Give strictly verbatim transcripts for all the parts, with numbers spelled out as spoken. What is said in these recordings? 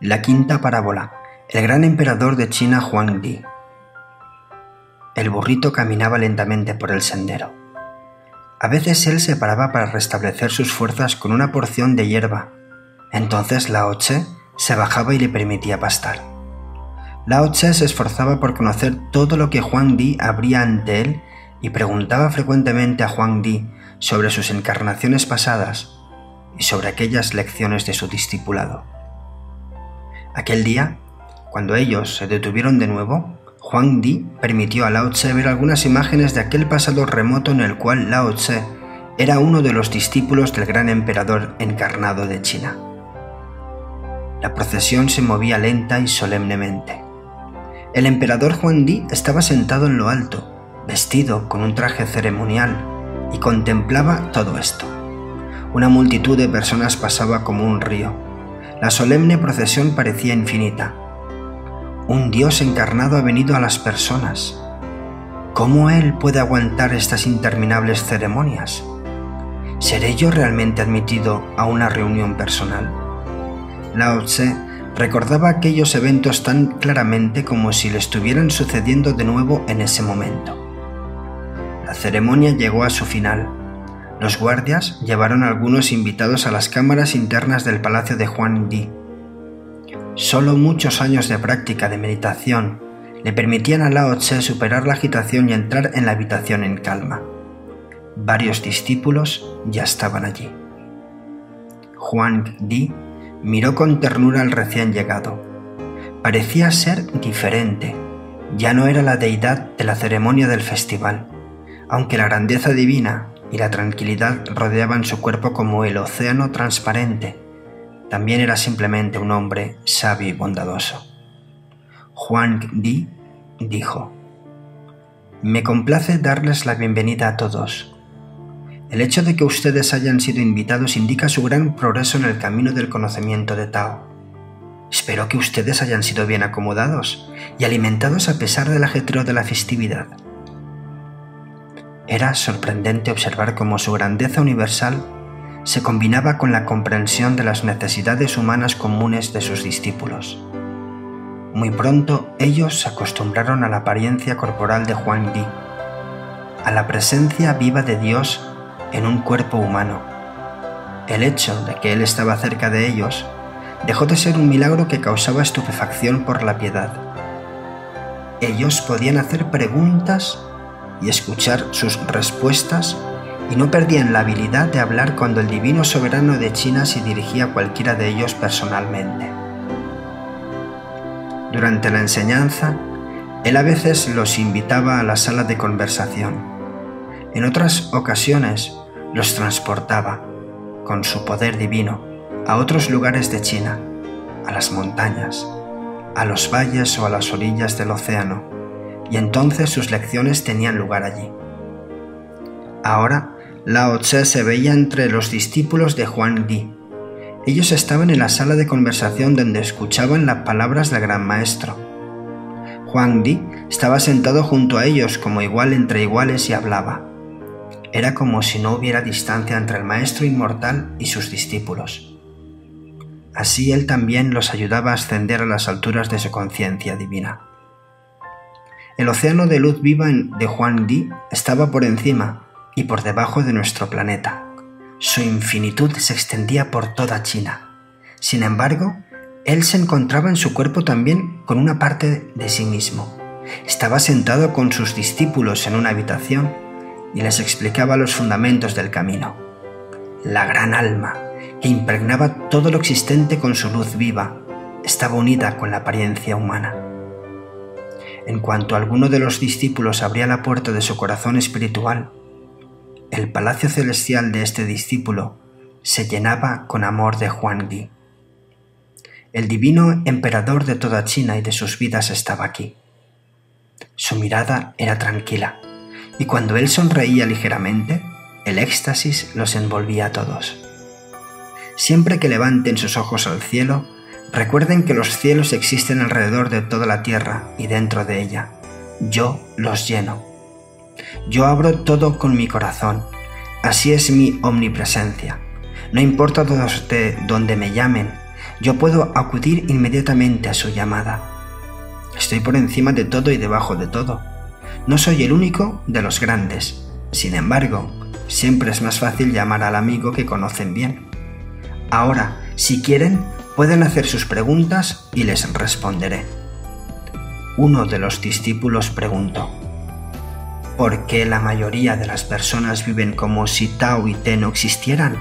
La quinta parábola. El gran emperador de China, Huangdi. El burrito caminaba lentamente por el sendero. A veces él se paraba para restablecer sus fuerzas con una porción de hierba. Entonces Lao Tse se bajaba y le permitía pastar. Lao Tse se esforzaba por conocer todo lo que Huangdi abría ante él y preguntaba frecuentemente a Huangdi sobre sus encarnaciones pasadas y sobre aquellas lecciones de su discipulado. Aquel día, cuando ellos se detuvieron de nuevo, Huangdi permitió a Lao Tse ver algunas imágenes de aquel pasado remoto en el cual Lao Tse era uno de los discípulos del gran emperador encarnado de China. La procesión se movía lenta y solemnemente. El emperador Huangdi estaba sentado en lo alto, vestido con un traje ceremonial, y contemplaba todo esto. Una multitud de personas pasaba como un río. La solemne procesión parecía infinita. Un Dios encarnado ha venido a las personas. ¿Cómo Él puede aguantar estas interminables ceremonias? ¿Seré yo realmente admitido a una reunión personal? Lao Tse recordaba aquellos eventos tan claramente como si le estuvieran sucediendo de nuevo en ese momento. La ceremonia llegó a su final. Los guardias llevaron a algunos invitados a las cámaras internas del palacio de Huangdi. Solo muchos años de práctica de meditación le permitían a Lao Tse superar la agitación y entrar en la habitación en calma. Varios discípulos ya estaban allí. Huangdi miró con ternura al recién llegado. Parecía ser diferente. Ya no era la deidad de la ceremonia del festival, aunque la grandeza divina y la tranquilidad rodeaban su cuerpo como el océano transparente. También era simplemente un hombre sabio y bondadoso. Huangdi dijo: «Me complace darles la bienvenida a todos. El hecho de que ustedes hayan sido invitados indica su gran progreso en el camino del conocimiento de Tao. Espero que ustedes hayan sido bien acomodados y alimentados a pesar del ajetreo de la festividad». Era sorprendente observar cómo su grandeza universal se combinaba con la comprensión de las necesidades humanas comunes de sus discípulos. Muy pronto ellos se acostumbraron a la apariencia corporal de Huangdi, a la presencia viva de Dios en un cuerpo humano. El hecho de que él estaba cerca de ellos dejó de ser un milagro que causaba estupefacción por la piedad. Ellos podían hacer preguntas y escuchar sus respuestas, y no perdían la habilidad de hablar cuando el divino soberano de China se dirigía a cualquiera de ellos personalmente. Durante la enseñanza, él a veces los invitaba a la sala de conversación. En otras ocasiones los transportaba, con su poder divino, a otros lugares de China, a las montañas, a los valles o a las orillas del océano, y entonces sus lecciones tenían lugar allí. Ahora, Lao Tse se veía entre los discípulos de Huangdi. Ellos estaban en la sala de conversación donde escuchaban las palabras del gran maestro. Huangdi estaba sentado junto a ellos como igual entre iguales y hablaba. Era como si no hubiera distancia entre el maestro inmortal y sus discípulos. Así él también los ayudaba a ascender a las alturas de su conciencia divina. El océano de luz viva de Huangdi estaba por encima y por debajo de nuestro planeta. Su infinitud se extendía por toda China. Sin embargo, él se encontraba en su cuerpo también con una parte de sí mismo. Estaba sentado con sus discípulos en una habitación y les explicaba los fundamentos del camino. La gran alma, que impregnaba todo lo existente con su luz viva, estaba unida con la apariencia humana. En cuanto alguno de los discípulos abría la puerta de su corazón espiritual, el palacio celestial de este discípulo se llenaba con amor de Huangdi. El divino emperador de toda China y de sus vidas estaba aquí. Su mirada era tranquila, y cuando él sonreía ligeramente, el éxtasis los envolvía a todos. Siempre que levanten sus ojos al cielo, recuerden que los cielos existen alrededor de toda la tierra y dentro de ella. Yo los lleno. Yo abro todo con mi corazón. Así es mi omnipresencia. No importa desde donde me llamen, yo puedo acudir inmediatamente a su llamada. Estoy por encima de todo y debajo de todo. No soy el único de los grandes. Sin embargo, siempre es más fácil llamar al amigo que conocen bien. Ahora, si quieren, pueden hacer sus preguntas y les responderé. Uno de los discípulos preguntó: ¿por qué la mayoría de las personas viven como si Tao y Te no existieran?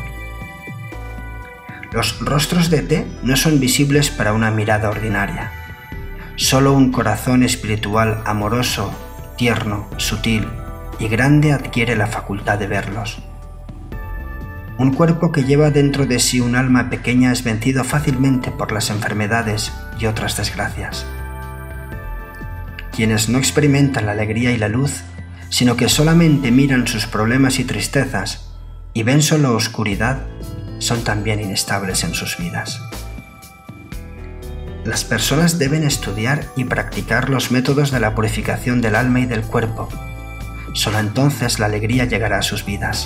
Los rostros de Te no son visibles para una mirada ordinaria. Solo un corazón espiritual amoroso, tierno, sutil y grande adquiere la facultad de verlos. Un cuerpo que lleva dentro de sí un alma pequeña es vencido fácilmente por las enfermedades y otras desgracias. Quienes no experimentan la alegría y la luz, sino que solamente miran sus problemas y tristezas y ven solo oscuridad, son también inestables en sus vidas. Las personas deben estudiar y practicar los métodos de la purificación del alma y del cuerpo. Solo entonces la alegría llegará a sus vidas.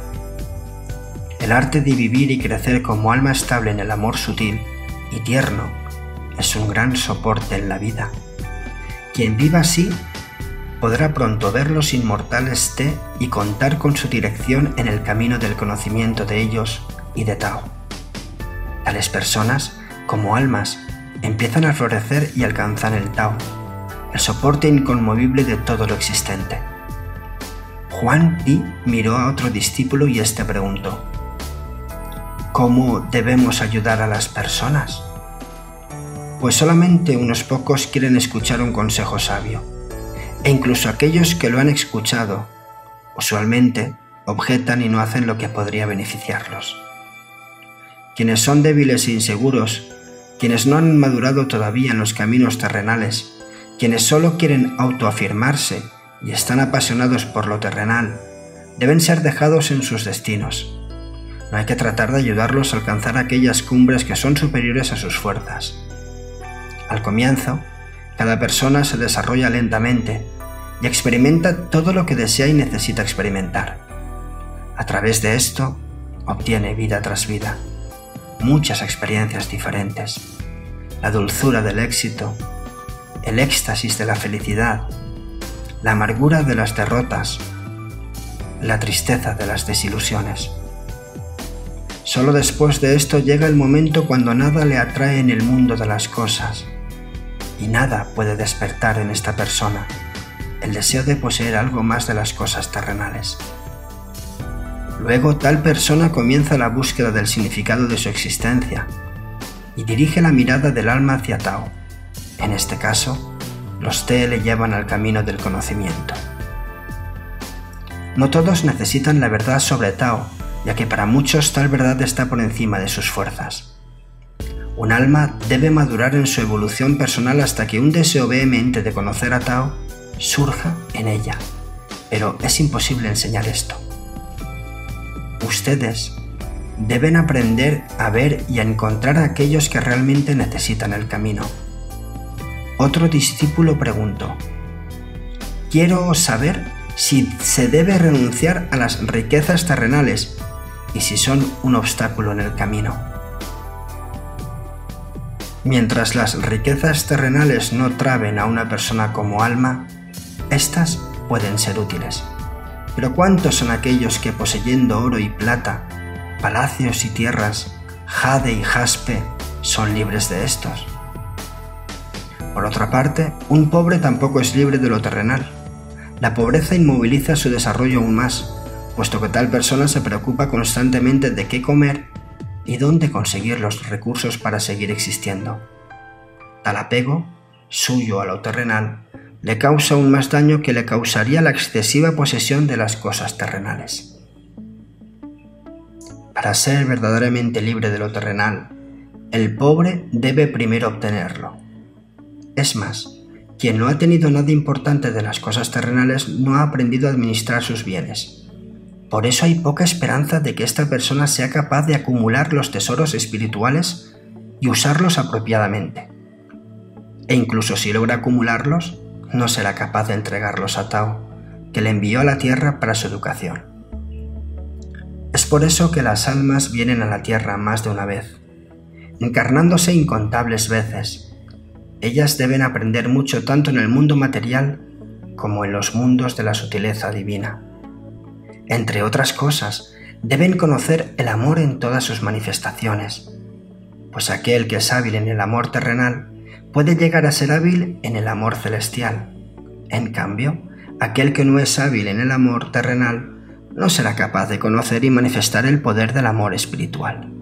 El arte de vivir y crecer como alma estable en el amor sutil y tierno es un gran soporte en la vida. Quien viva así podrá pronto ver los inmortales Te y contar con su dirección en el camino del conocimiento de ellos y de Tao. Tales personas, como almas, empiezan a florecer y alcanzan el Tao, el soporte inconmovible de todo lo existente. Juan Pi miró a otro discípulo y éste preguntó: ¿cómo debemos ayudar a las personas? Pues solamente unos pocos quieren escuchar un consejo sabio, e incluso aquellos que lo han escuchado, usualmente objetan y no hacen lo que podría beneficiarlos. Quienes son débiles e inseguros, quienes no han madurado todavía en los caminos terrenales, quienes solo quieren autoafirmarse y están apasionados por lo terrenal, deben ser dejados en sus destinos. No hay que tratar de ayudarlos a alcanzar aquellas cumbres que son superiores a sus fuerzas. Al comienzo, cada persona se desarrolla lentamente y experimenta todo lo que desea y necesita experimentar. A través de esto, obtiene vida tras vida, muchas experiencias diferentes, la dulzura del éxito, el éxtasis de la felicidad, la amargura de las derrotas, la tristeza de las desilusiones. Solo después de esto llega el momento cuando nada le atrae en el mundo de las cosas, y nada puede despertar en esta persona el deseo de poseer algo más de las cosas terrenales. Luego tal persona comienza la búsqueda del significado de su existencia y dirige la mirada del alma hacia Tao. En este caso, los Te le llevan al camino del conocimiento. No todos necesitan la verdad sobre Tao, ya que para muchos tal verdad está por encima de sus fuerzas. Un alma debe madurar en su evolución personal hasta que un deseo vehemente de conocer a Tao surja en ella, pero es imposible enseñar esto. Ustedes deben aprender a ver y a encontrar a aquellos que realmente necesitan el camino. Otro discípulo preguntó: quiero saber si se debe renunciar a las riquezas terrenales y si son un obstáculo en el camino. Mientras las riquezas terrenales no traben a una persona como alma, éstas pueden ser útiles. Pero ¿cuántos son aquellos que, poseyendo oro y plata, palacios y tierras, jade y jaspe, son libres de estos? Por otra parte, un pobre tampoco es libre de lo terrenal. La pobreza inmoviliza su desarrollo aún más, puesto que tal persona se preocupa constantemente de qué comer y dónde conseguir los recursos para seguir existiendo. Tal apego, suyo a lo terrenal, le causa aún más daño que le causaría la excesiva posesión de las cosas terrenales. Para ser verdaderamente libre de lo terrenal, el pobre debe primero obtenerlo. Es más, quien no ha tenido nada importante de las cosas terrenales no ha aprendido a administrar sus bienes. Por eso hay poca esperanza de que esta persona sea capaz de acumular los tesoros espirituales y usarlos apropiadamente. E incluso si logra acumularlos, no será capaz de entregarlos a Tao, que le envió a la tierra para su educación. Es por eso que las almas vienen a la tierra más de una vez. encarnándose incontables veces. Ellas deben aprender mucho tanto en el mundo material como en los mundos de la sutileza divina. Entre otras cosas, deben conocer el amor en todas sus manifestaciones, pues aquel que es hábil en el amor terrenal puede llegar a ser hábil en el amor celestial. En cambio, aquel que no es hábil en el amor terrenal no será capaz de conocer y manifestar el poder del amor espiritual.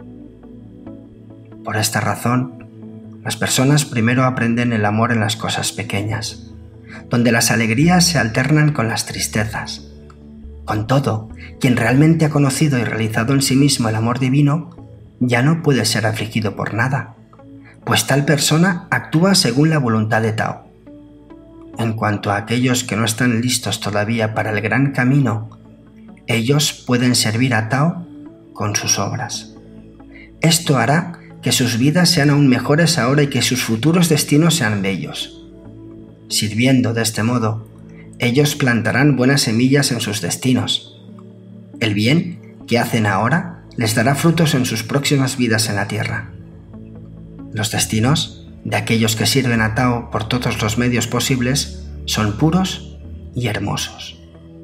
Por esta razón, las personas primero aprenden el amor en las cosas pequeñas, donde las alegrías se alternan con las tristezas. Con todo, quien realmente ha conocido y realizado en sí mismo el amor divino, ya no puede ser afligido por nada, pues tal persona actúa según la voluntad de Tao. En cuanto a aquellos que no están listos todavía para el gran camino, ellos pueden servir a Tao con sus obras. Esto hará que sus vidas sean aún mejores ahora y que sus futuros destinos sean bellos. Sirviendo de este modo, ellos plantarán buenas semillas en sus destinos. El bien que hacen ahora les dará frutos en sus próximas vidas en la tierra. Los destinos de aquellos que sirven a Tao por todos los medios posibles son puros y hermosos.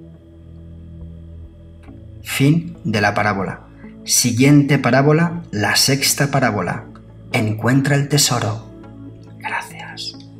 Fin de la parábola. Siguiente parábola, la sexta parábola. Encuentra el tesoro. Gracias.